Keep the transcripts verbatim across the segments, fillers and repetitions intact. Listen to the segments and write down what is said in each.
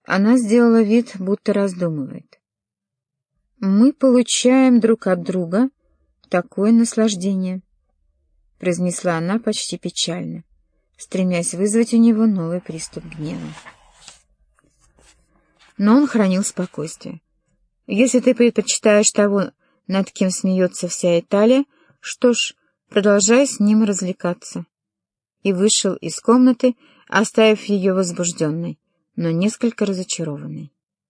Она сделала вид, будто раздумывает. «Мы получаем друг от друга такое наслаждение», — произнесла она почти печально, стремясь вызвать у него новый приступ гнева. Но он хранил спокойствие. «Если ты предпочитаешь того, над кем смеется вся Италия, что ж, продолжай с ним развлекаться». И вышел из комнаты, оставив ее возбужденной, но несколько разочарованной.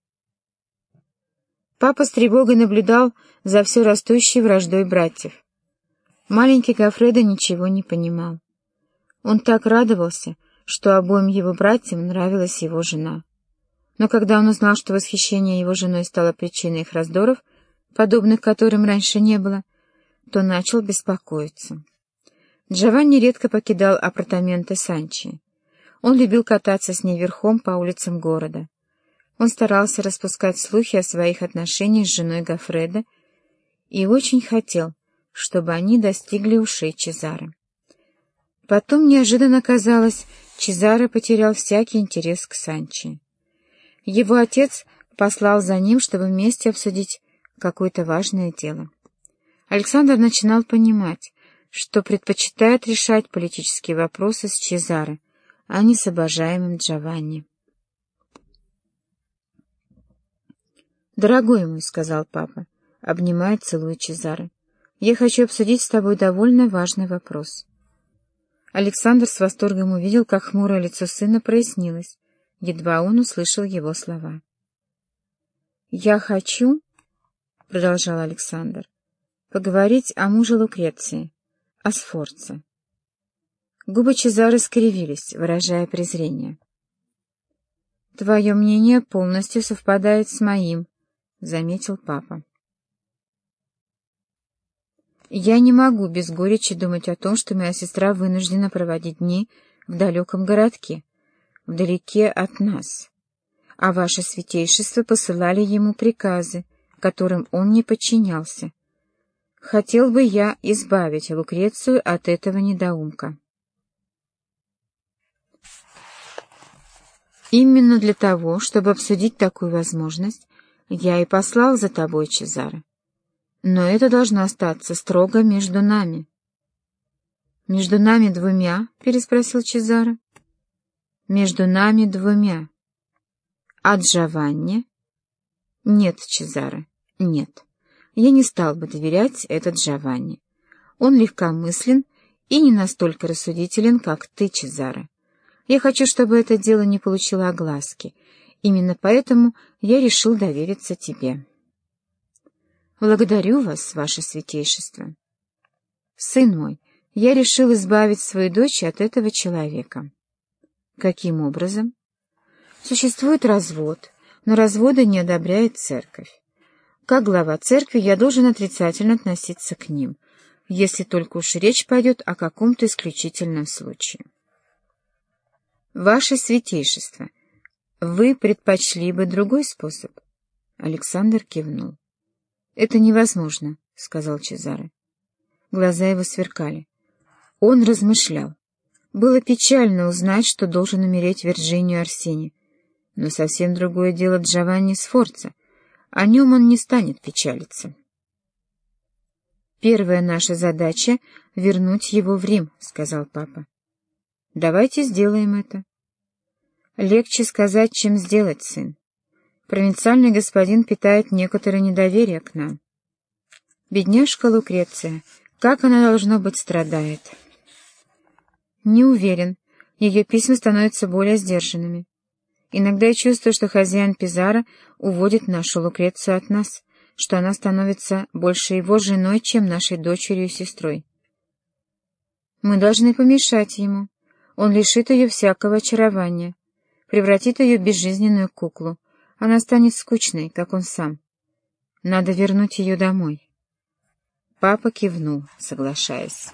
Папа с тревогой наблюдал за все растущей враждой братьев. Маленький Гоффредо ничего не понимал. Он так радовался, что обоим его братьям нравилась его жена. Но когда он узнал, что восхищение его женой стало причиной их раздоров, подобных которым раньше не было, то начал беспокоиться. Джованни редко покидал апартаменты Санчи. Он любил кататься с ней верхом по улицам города. Он старался распускать слухи о своих отношениях с женой Гоффредо и очень хотел, чтобы они достигли ушей Чезаро. Потом неожиданно казалось, Чезаро потерял всякий интерес к Санчи. Его отец послал за ним, чтобы вместе обсудить какое-то важное дело. Александр начинал понимать, что предпочитает решать политические вопросы с Чезаро, а не с обожаемым Джованни. «Дорогой мой», — сказал папа, обнимая и целуя Чезаро, — «я хочу обсудить с тобой довольно важный вопрос». Александр с восторгом увидел, как хмурое лицо сына прояснилось, едва он услышал его слова. «Я хочу, — продолжал Александр, — поговорить о муже Лукреции, о Сфорца». Губы Чезаро скривились, выражая презрение. «Твое мнение полностью совпадает с моим», — заметил папа. «Я не могу без горечи думать о том, что моя сестра вынуждена проводить дни в далеком городке, вдалеке от нас, а ваше святейшество посылали ему приказы, которым он не подчинялся. Хотел бы я избавить Лукрецию от этого недоумка». «Именно для того, чтобы обсудить такую возможность, я и послал за тобой, Чезаро. Но это должно остаться строго между нами». «Между нами двумя?» — переспросил Чезаро. «Между нами двумя. А Джованни?» «Нет, Чезаро, нет. Я не стал бы доверять это Джованни. Он легкомыслен и не настолько рассудителен, как ты, Чезаро. Я хочу, чтобы это дело не получило огласки. Именно поэтому я решил довериться тебе». «Благодарю вас, ваше святейшество. Сын мой, я решил избавить свою дочь от этого человека». «Каким образом?» «Существует развод, но развода не одобряет церковь. Как глава церкви я должен отрицательно относиться к ним, если только уж речь пойдет о каком-то исключительном случае». «Ваше святейшество, вы предпочли бы другой способ?» Александр кивнул. «Это невозможно», — сказал Чезаро. Глаза его сверкали. Он размышлял. Было печально узнать, что должен умереть Вирджинио Орсини, но совсем другое дело Джованни Сфорца. О нем он не станет печалиться. «Первая наша задача — вернуть его в Рим», — сказал папа. «Давайте сделаем это». «Легче сказать, чем сделать, сын. Провинциальный господин питает некоторое недоверие к нам. Бедняжка Лукреция, как она, должно быть, страдает». «Не уверен. Ее письма становятся более сдержанными. Иногда я чувствую, что хозяин Пизаро уводит нашу Лукрецию от нас, что она становится больше его женой, чем нашей дочерью и сестрой. Мы должны помешать ему. Он лишит ее всякого очарования, превратит ее в безжизненную куклу. Она станет скучной, как он сам. Надо вернуть ее домой». Папа кивнул, соглашаясь.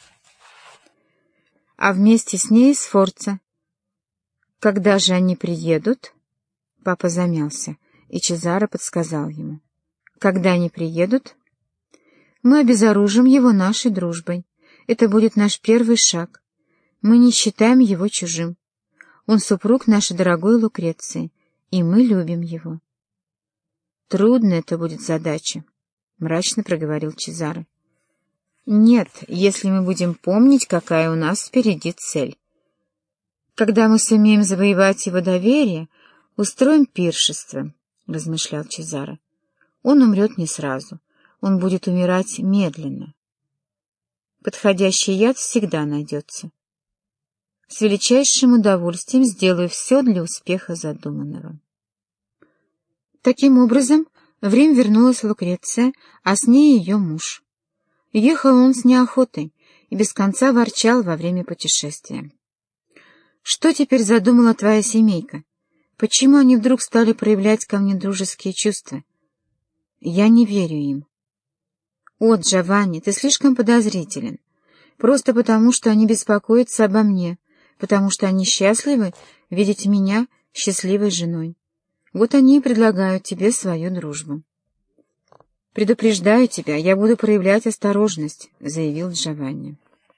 «А вместе с ней Сфорца. Когда же они приедут?» Папа замялся, и Чезаро подсказал ему. «Когда они приедут? Мы обезоружим его нашей дружбой. Это будет наш первый шаг. Мы не считаем его чужим. Он супруг нашей дорогой Лукреции, и мы любим его. Трудно это будет задача, — мрачно проговорил Чезаре. Нет, если мы будем помнить, какая у нас впереди цель. Когда мы сумеем завоевать его доверие, устроим пиршество, — размышлял Чезаре. Он умрет не сразу, он будет умирать медленно. Подходящий яд всегда найдется. С величайшим удовольствием сделаю все для успеха задуманного. Таким образом, в Рим вернулась Лукреция, а с ней ее муж. Ехал он с неохотой и без конца ворчал во время путешествия. «Что теперь задумала твоя семейка? Почему они вдруг стали проявлять ко мне дружеские чувства? Я не верю им». «О, Джованни, ты слишком подозрителен. Просто потому, что они беспокоятся обо мне, потому что они счастливы видеть меня счастливой женой. Вот они и предлагают тебе свою дружбу». «Предупреждаю тебя, я буду проявлять осторожность», — заявил Джованни.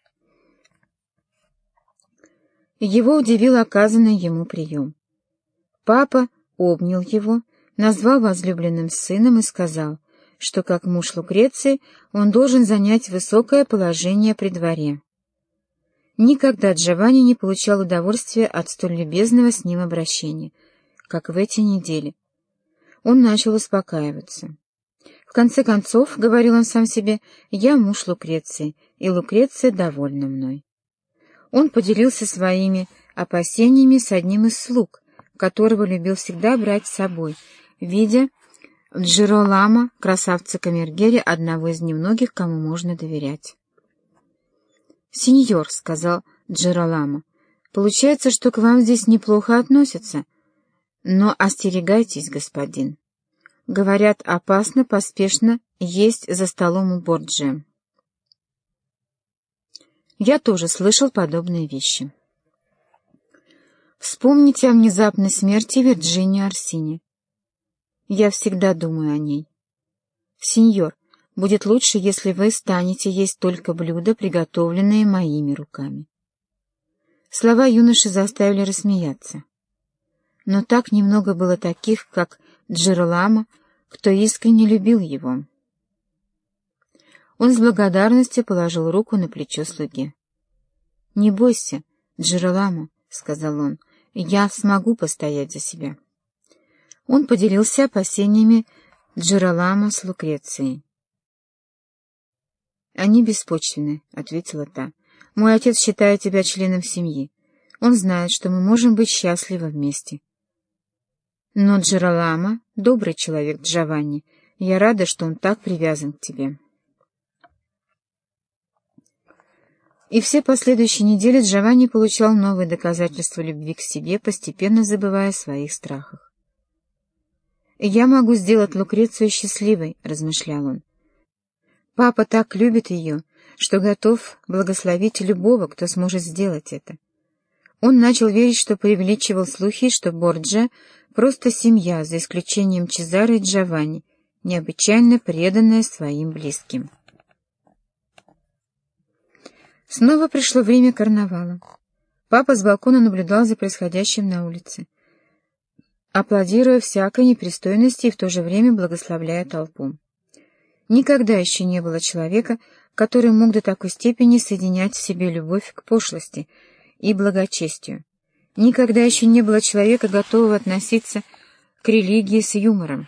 Его удивил оказанный ему прием. Папа обнял его, назвал возлюбленным сыном и сказал, что как муж Лукреции он должен занять высокое положение при дворе. Никогда Джованни не получал удовольствия от столь любезного с ним обращения, как в эти недели. Он начал успокаиваться. В конце концов, — говорил он сам себе, — я муж Лукреции, и Лукреция довольна мной. Он поделился своими опасениями с одним из слуг, которого любил всегда брать с собой, видя в Джиролamo, красавца камергере, одного из немногих, кому можно доверять. «Сеньор», — сказал Джиролamo, — «получается, что к вам здесь неплохо относятся, но остерегайтесь, господин. Говорят, опасно поспешно есть за столом у Борджиа». Я тоже слышал подобные вещи. Вспомните о внезапной смерти Вирджинии Орсини. Я всегда думаю о ней. Сеньор, будет лучше, если вы станете есть только блюда, приготовленные моими руками. Слова юноши заставили рассмеяться. Но так немного было таких, как Джиролamo, кто искренне любил его. Он с благодарностью положил руку на плечо слуги. — Не бойся, Джиролamo, — сказал он, — я смогу постоять за себя. Он поделился опасениями Джиролamo с Лукрецией. — Они беспочвенны, — ответила та. — Мой отец считает тебя членом семьи. Он знает, что мы можем быть счастливы вместе. Но Джиролamo — добрый человек, Джованни. Я рада, что он так привязан к тебе. И все последующие недели Джованни получал новые доказательства любви к себе, постепенно забывая о своих страхах. «Я могу сделать Лукрецию счастливой», — размышлял он. «Папа так любит ее, что готов благословить любого, кто сможет сделать это». Он начал верить, что преувеличивал слухи, что Борджиа — просто семья, за исключением Чезаре и Джованни, необычайно преданная своим близким. Снова пришло время карнавала. Папа с балкона наблюдал за происходящим на улице, аплодируя всякой непристойности и в то же время благословляя толпу. Никогда еще не было человека, который мог до такой степени соединять в себе любовь к пошлости и благочестию. Никогда еще не было человека, готового относиться к религии с юмором.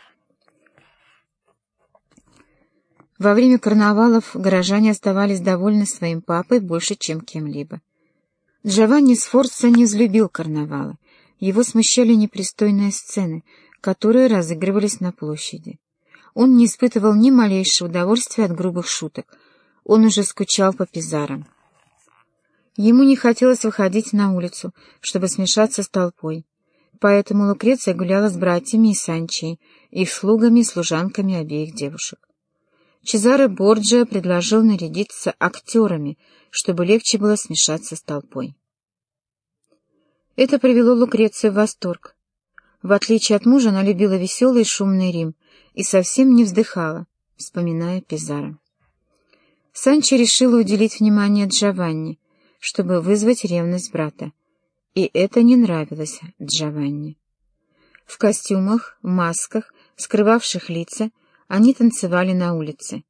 Во время карнавалов горожане оставались довольны своим папой больше, чем кем-либо. Джованни Сфорца не взлюбил карнавала. Его смущали непристойные сцены, которые разыгрывались на площади. Он не испытывал ни малейшего удовольствия от грубых шуток. Он уже скучал по Пизарро. Ему не хотелось выходить на улицу, чтобы смешаться с толпой. Поэтому Лукреция гуляла с братьями и Санчей, их слугами и служанками обеих девушек. Чезаре Борджиа предложил нарядиться актерами, чтобы легче было смешаться с толпой. Это привело Лукрецию в восторг. В отличие от мужа, она любила веселый и шумный Рим и совсем не вздыхала, вспоминая Пизарро. Санчо решила уделить внимание Джованни, чтобы вызвать ревность брата, и это не нравилось Джованни. В костюмах, в масках, скрывавших лица, они танцевали на улице.